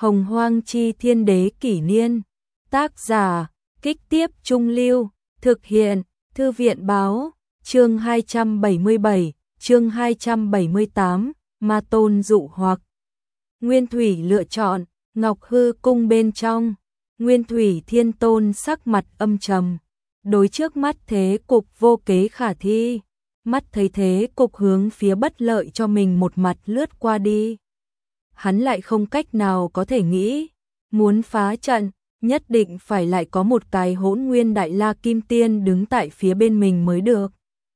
Hồng Hoang Chi Thiên Đế Kỷ Niên. Tác giả, Kích Tiếp Trung Lưu. Thực hiện, Thư viện Báo. Chương 277, chương 278, Ma Tôn dụ hoặc. Nguyên Thủy lựa chọn, Ngọc Hư Cung bên trong. Nguyên Thủy Thiên Tôn sắc mặt âm trầm. Đối trước mắt thế cục vô kế khả thi. Mắt thấy thế cục hướng phía bất lợi cho mình một mặt lướt qua đi. Hắn lại không cách nào có thể nghĩ, muốn phá trận, nhất định phải lại có một cái Hỗn Nguyên Đại La Kim Tiên đứng tại phía bên mình mới được.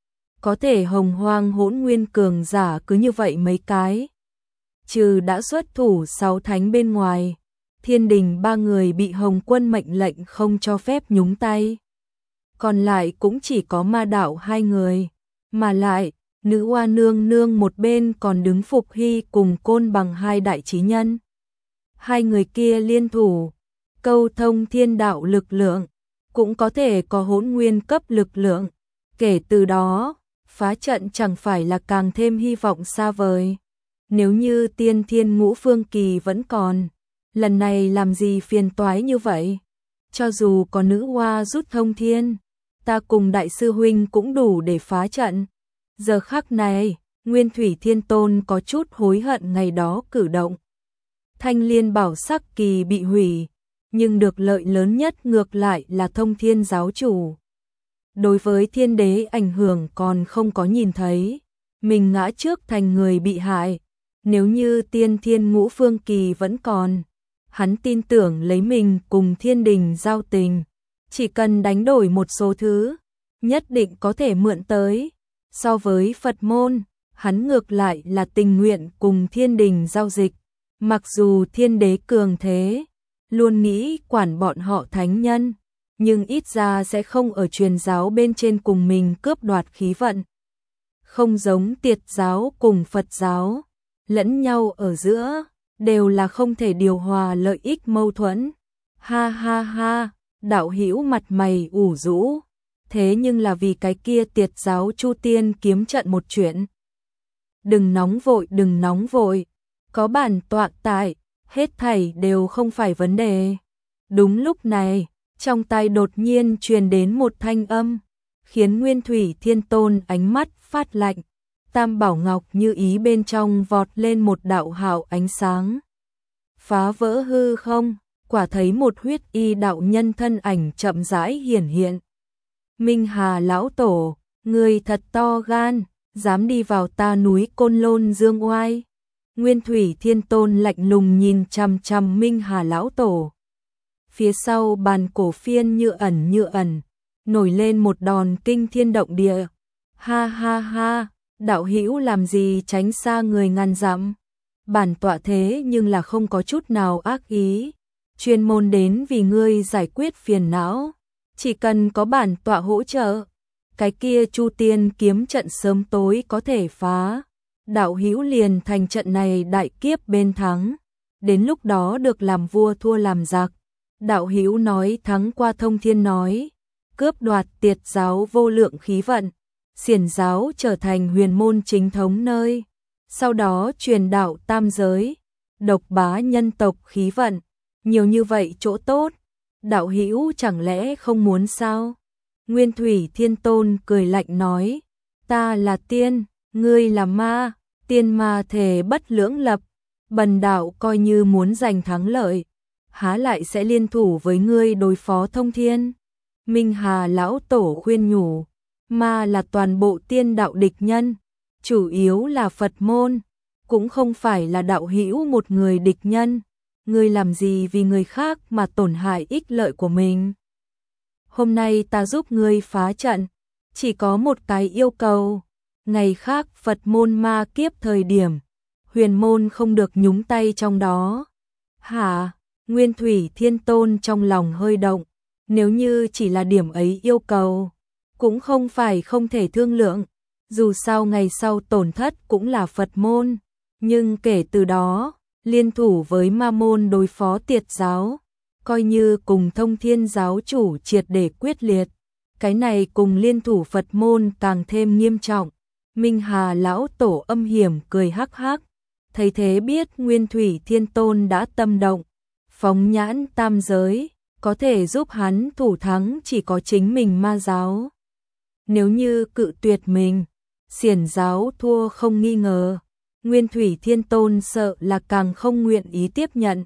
Có thể Hồng Hoang Hỗn Nguyên cường giả cứ như vậy mấy cái. Trừ đã xuất thủ 6 thánh bên ngoài, Thiên Đình 3 người bị Hồng Quân mệnh lệnh không cho phép nhúng tay. Còn lại cũng chỉ có Ma Đạo 2 người, mà lại Nữ Hoa Nương Nương một bên còn đứng Phục Hy cùng Côn Bằng 2 đại chí nhân. 2 người kia liên thủ, câu thông thiên đạo lực lượng, cũng có thể có hỗn nguyên cấp lực lượng. Kể từ đó, phá trận chẳng phải là càng thêm hy vọng xa vời. Nếu như Tiên Thiên Ngũ Phương Kỳ vẫn còn, lần này làm gì phiền toái như vậy? Cho dù có Nữ Hoa rút thông thiên, ta cùng Đại sư huynh cũng đủ để phá trận. Giờ khắc này, Nguyên Thủy Thiên Tôn có chút hối hận ngày đó cử động. Thanh Liên Bảo Sắc Kỳ bị hủy, nhưng được lợi lớn nhất ngược lại là Thông Thiên giáo chủ. Đối với Thiên Đế ảnh hưởng còn không có nhìn thấy, mình ngã trước thành người bị hại. Nếu như Tiên Thiên Ngũ Phương Kỳ vẫn còn, hắn tin tưởng lấy mình cùng Thiên Đình giao tình, chỉ cần đánh đổi một số thứ, nhất định có thể mượn tới. So với Phật môn, hắn ngược lại là tình nguyện cùng Thiên Đình giao dịch. Mặc dù Thiên Đế cường thế, luôn nghĩ quản bọn họ thánh nhân, nhưng ít ra sẽ không ở truyền giáo bên trên cùng mình cướp đoạt khí vận. Không giống Tiệt giáo cùng Phật giáo, lẫn nhau ở giữa, đều là không thể điều hòa lợi ích mâu thuẫn. Ha ha ha, đạo hữu mặt mày ủ rũ. Thế nhưng là vì cái kia Tiệt giáo Chu Tiên kiếm trận một chuyện. Đừng nóng vội, có bản tọa tại, hết thảy đều không phải vấn đề. Đúng lúc này, trong tai đột nhiên truyền đến một thanh âm, khiến Nguyên Thủy Thiên Tôn ánh mắt phát lạnh. Tam Bảo Ngọc như ý bên trong vọt lên một đạo hào ánh sáng. Phá vỡ hư không, quả thấy một huyết y đạo nhân thân ảnh chậm rãi hiển hiện. Minh Hà lão tổ, người thật to gan, dám đi vào ta núi Côn Lôn dương oai. Nguyên Thủy Thiên Tôn lạnh lùng nhìn chằm chằm Minh Hà lão tổ. Phía sau bàn cổ phiên như ẩn, nổi lên một đòn kinh thiên động địa. Ha ha ha, đạo hữu làm gì tránh xa người ngàn dặm. Bản tọa thế nhưng là không có chút nào ác ý, chuyên môn đến vì ngươi giải quyết phiền não. Chỉ cần có bản tọa hỗ trợ, cái kia Chu Tiên kiếm trận sớm tối có thể phá. Đạo hữu liền thành trận này đại kiếp bên thắng, đến lúc đó được làm vua thua làm giặc. Đạo hữu nói thắng qua Thông Thiên nói, cướp đoạt Tiệt giáo vô lượng khí vận, xiển giáo trở thành huyền môn chính thống nơi, sau đó truyền đạo tam giới, độc bá nhân tộc khí vận, nhiều như vậy chỗ tốt. Đạo hữu chẳng lẽ không muốn sao? Nguyên Thủy Thiên Tôn cười lạnh nói, ta là tiên, ngươi là ma, tiên ma thể bất lưỡng lập, bần đạo coi như muốn giành thắng lợi, há lại sẽ liên thủ với ngươi đối phó Thông Thiên. Minh Hà lão tổ khuyên nhủ, ma là toàn bộ tiên đạo địch nhân, chủ yếu là Phật môn, cũng không phải là đạo hữu một người địch nhân. Ngươi làm gì vì người khác mà tổn hại ích lợi của mình? Hôm nay ta giúp ngươi phá trận, chỉ có một cái yêu cầu, ngày khác Phật môn ma kiếp thời điểm, huyền môn không được nhúng tay trong đó. Hả? Nguyên Thủy Thiên Tôn trong lòng hơi động, nếu như chỉ là điểm ấy yêu cầu, cũng không phải không thể thương lượng, dù sao ngày sau tổn thất cũng là Phật môn, nhưng kể từ đó, liên thủ với ma môn đối phó Tiệt giáo, coi như cùng Thông Thiên giáo chủ triệt để quyết liệt, cái này cùng liên thủ Phật môn càng thêm nghiêm trọng. Minh Hà lão tổ âm hiểm cười hắc hắc, thấy thế biết Nguyên Thủy Thiên Tôn đã tâm động, phóng nhãn tam giới, có thể giúp hắn thủ thắng chỉ có chính mình ma giáo. Nếu như cự tuyệt mình, xiển giáo thua không nghi ngờ, Nguyên Thủy Thiên Tôn sợ là càng không nguyện ý tiếp nhận.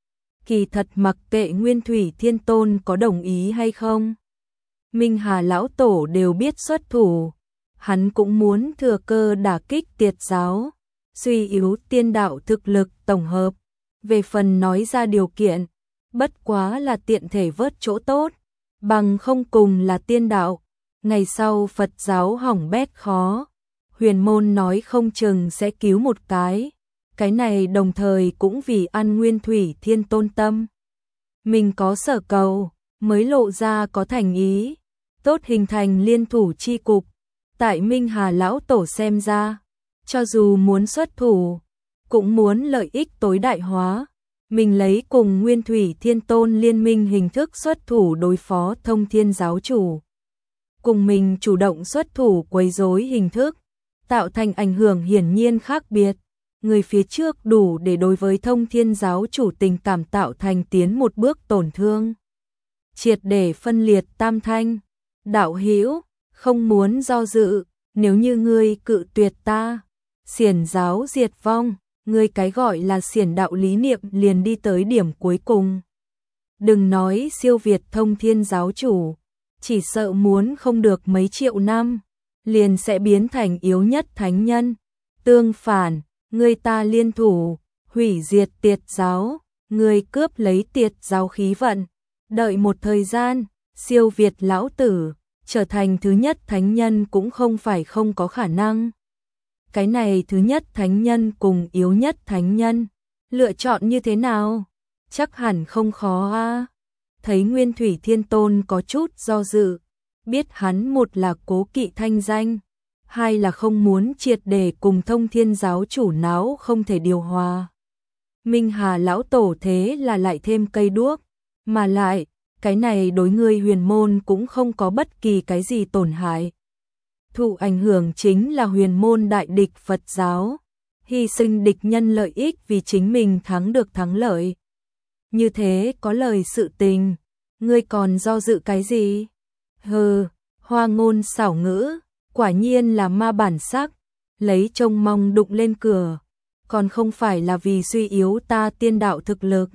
Kỳ thật mặc kệ Nguyên Thủy Thiên Tôn có đồng ý hay không, Minh Hà lão tổ đều biết xuất thủ, hắn cũng muốn thừa cơ đả kích Tiệt giáo, suy yếu tiên đạo thực lực tổng hợp. Về phần nói ra điều kiện, bất quá là tiện thể vớt chỗ tốt, bằng không cùng là tiên đạo, ngày sau Phật giáo hỏng bét khó, huyền môn nói không chừng sẽ cứu một cái này đồng thời cũng vì ăn Nguyên Thủy Thiên Tôn tâm. Mình có sở cầu, mới lộ ra có thành ý, tốt hình thành liên thủ chi cục. Tại Minh Hà lão tổ xem ra, cho dù muốn xuất thủ, cũng muốn lợi ích tối đại hóa. Mình lấy cùng Nguyên Thủy Thiên Tôn liên minh hình thức xuất thủ đối phó Thông Thiên giáo chủ. Cùng mình chủ động xuất thủ quấy rối hình thức, tạo thành ảnh hưởng hiển nhiên khác biệt. Người phía trước đủ để đối với Thông Thiên giáo chủ tình cảm tạo thành tiến một bước tổn thương. Triệt để phân liệt tam thanh. Đạo hữu, không muốn do dự, nếu như ngươi cự tuyệt ta, xiển giáo diệt vong, ngươi cái gọi là xiển đạo lý niệm liền đi tới điểm cuối cùng. Đừng nói siêu việt Thông Thiên giáo chủ, chỉ sợ muốn không được mấy triệu năm, liền sẽ biến thành yếu nhất thánh nhân. Tương phản, ngươi ta liên thủ, hủy diệt Tiệt giáo, ngươi cướp lấy Tiệt giáo khí vận, đợi một thời gian, siêu việt lão tử, trở thành thứ nhất thánh nhân cũng không phải không có khả năng. Cái này thứ nhất thánh nhân cùng yếu nhất thánh nhân, lựa chọn như thế nào? Chắc hẳn không khó a. Thấy Nguyên Thủy Thiên Tôn có chút do dự, biết hắn một là cố kỵ thanh danh, hai là không muốn triệt để cùng Thông Thiên giáo chủ náo không thể điều hòa. Minh Hà lão tổ thế là lại thêm cây đuốc, mà lại, cái này đối ngươi huyền môn cũng không có bất kỳ cái gì tổn hại. Thụ ảnh hưởng chính là huyền môn đại địch Phật giáo, hy sinh địch nhân lợi ích vì chính mình thắng được thắng lợi. Như thế có lời sự tình, ngươi còn do dự cái gì? Hừ, hoa ngôn xảo ngữ, quả nhiên là ma bản sắc, lấy trông mong đụng lên cửa, còn không phải là vì suy yếu ta tiên đạo thực lực.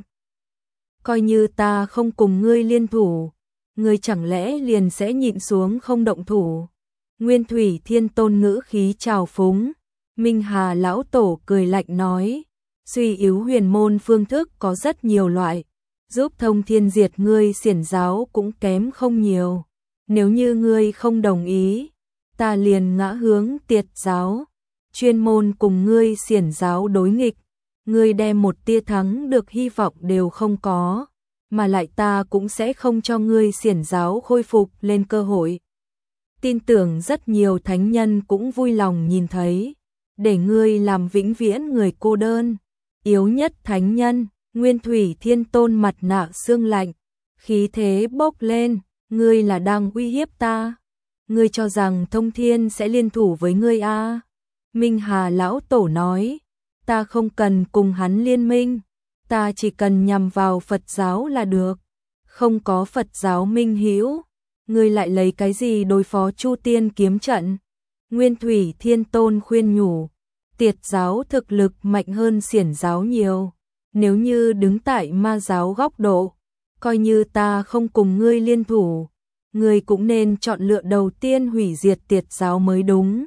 Coi như ta không cùng ngươi liên thủ, ngươi chẳng lẽ liền sẽ nhịn xuống không động thủ? Nguyên Thủy Thiên Tôn ngữ khí trào phúng, Minh Hà lão tổ cười lạnh nói, suy yếu huyền môn phương thức có rất nhiều loại, giúp Thông Thiên diệt ngươi xiển giáo cũng kém không nhiều. Nếu như ngươi không đồng ý, ta liền ngã hướng Tiệt giáo, chuyên môn cùng ngươi xiển giáo đối nghịch. Ngươi đem một tia thắng được hy vọng đều không có, mà lại ta cũng sẽ không cho ngươi xiển giáo khôi phục lên cơ hội. Tin tưởng rất nhiều thánh nhân cũng vui lòng nhìn thấy, để ngươi làm vĩnh viễn người cô đơn. Yếu nhất thánh nhân, Nguyên Thủy Thiên Tôn mặt nạ xương lạnh, khí thế bốc lên, ngươi là đang uy hiếp ta. Ngươi cho rằng Thông Thiên sẽ liên thủ với ngươi à? Minh Hà lão tổ nói, ta không cần cùng hắn liên minh, ta chỉ cần nhằm vào Phật giáo là được. Không có Phật giáo minh hữu, ngươi lại lấy cái gì đối phó Chu Tiên kiếm trận? Nguyên Thủy Thiên Tôn khuyên nhủ, Tiệt giáo thực lực mạnh hơn xiển giáo nhiều, nếu như đứng tại ma giáo góc độ, coi như ta không cùng ngươi liên thủ, ngươi cũng nên chọn lựa đầu tiên hủy diệt Tiệt giáo mới đúng.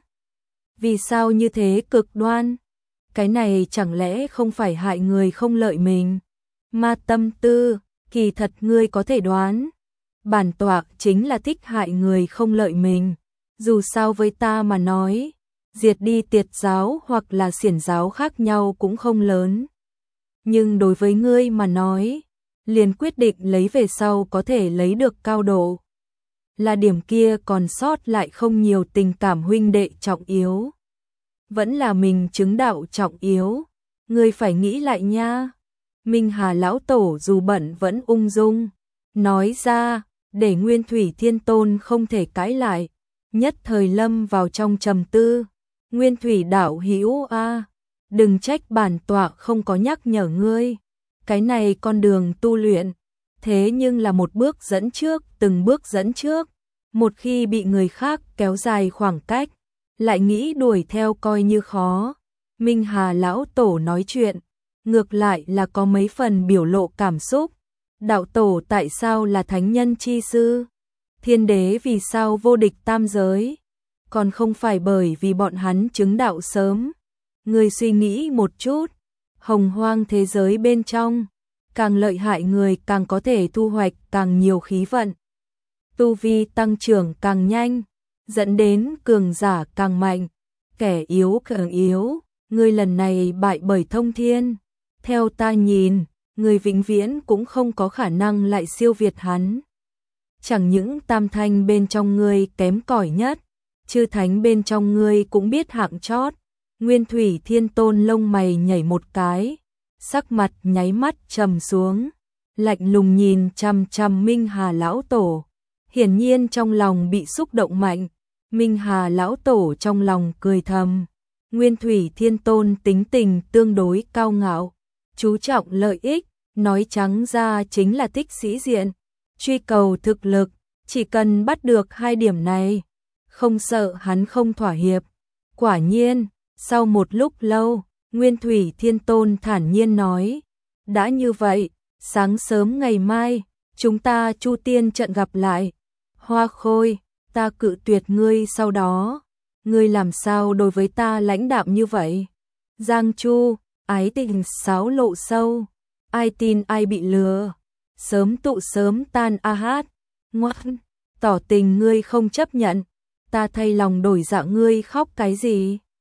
Vì sao như thế cực đoan? Cái này chẳng lẽ không phải hại người không lợi mình? Ma tâm tư, kỳ thật ngươi có thể đoán, bản tọa chính là thích hại người không lợi mình. Dù sao với ta mà nói, diệt đi Tiệt giáo hoặc là xiển giáo khác nhau cũng không lớn. Nhưng đối với ngươi mà nói, liền quyết định lấy về sau có thể lấy được cao độ. Là điểm kia còn sót lại không nhiều tình cảm huynh đệ trọng yếu. Vẫn là mình chứng đạo trọng yếu, ngươi phải nghĩ lại nha. Minh Hà lão tổ dù bận vẫn ung dung, nói ra, để Nguyên Thủy Thiên Tôn không thể cãi lại, nhất thời lâm vào trong trầm tư. Nguyên Thủy đạo hữu a, đừng trách bản tọa không có nhắc nhở ngươi, cái này con đường tu luyện, thế nhưng là một bước dẫn trước, từng bước dẫn trước. Một khi bị người khác kéo dài khoảng cách, lại nghĩ đuổi theo coi như khó. Minh Hà lão tổ nói chuyện, ngược lại là có mấy phần biểu lộ cảm xúc. Đạo tổ tại sao là thánh nhân chi sư? Thiên đế vì sao vô địch tam giới? Còn không phải bởi vì bọn hắn chứng đạo sớm. Người suy nghĩ một chút, hồng hoang thế giới bên trong, càng lợi hại người càng có thể thu hoạch càng nhiều khí vận. Tu vi tăng trưởng càng nhanh, dẫn đến cường giả càng mạnh, kẻ yếu càng yếu. Người lần này bại bởi thông thiên. Theo ta nhìn, người vĩnh viễn cũng không có khả năng lại siêu việt hắn. Chẳng những tam thanh bên trong ngươi kém cỏi nhất, chư thánh bên trong ngươi cũng biết hạng chót. Nguyên Thủy Thiên Tôn lông mày nhảy một cái, sắc mặt nháy mắt trầm xuống, lạnh lùng nhìn chằm chằm Minh Hà lão tổ. Hiển nhiên trong lòng bị xúc động mạnh. Minh Hà lão tổ trong lòng cười thầm. Nguyên Thủy Thiên Tôn tính tình tương đối cao ngạo, chú trọng lợi ích, nói trắng ra chính là thích sĩ diện, truy cầu thực lực, chỉ cần bắt được hai điểm này, không sợ hắn không thỏa hiệp. Quả nhiên, sau một lúc lâu, Nguyên Thủy Thiên Tôn thản nhiên nói, đã như vậy, sáng sớm ngày mai, chúng ta Chu Tiên trận gặp lại. Hoa Khôi, ta cự tuyệt ngươi sau đó. Ngươi làm sao đối với ta lãnh đạm như vậy? Giang Chu, ái tình xáo lộ sâu, ai tin ai bị lừa, sớm tụ sớm tan a hát. Ngoan, tỏ tình ngươi không chấp nhận, ta thay lòng đổi dạ ngươi khóc cái gì?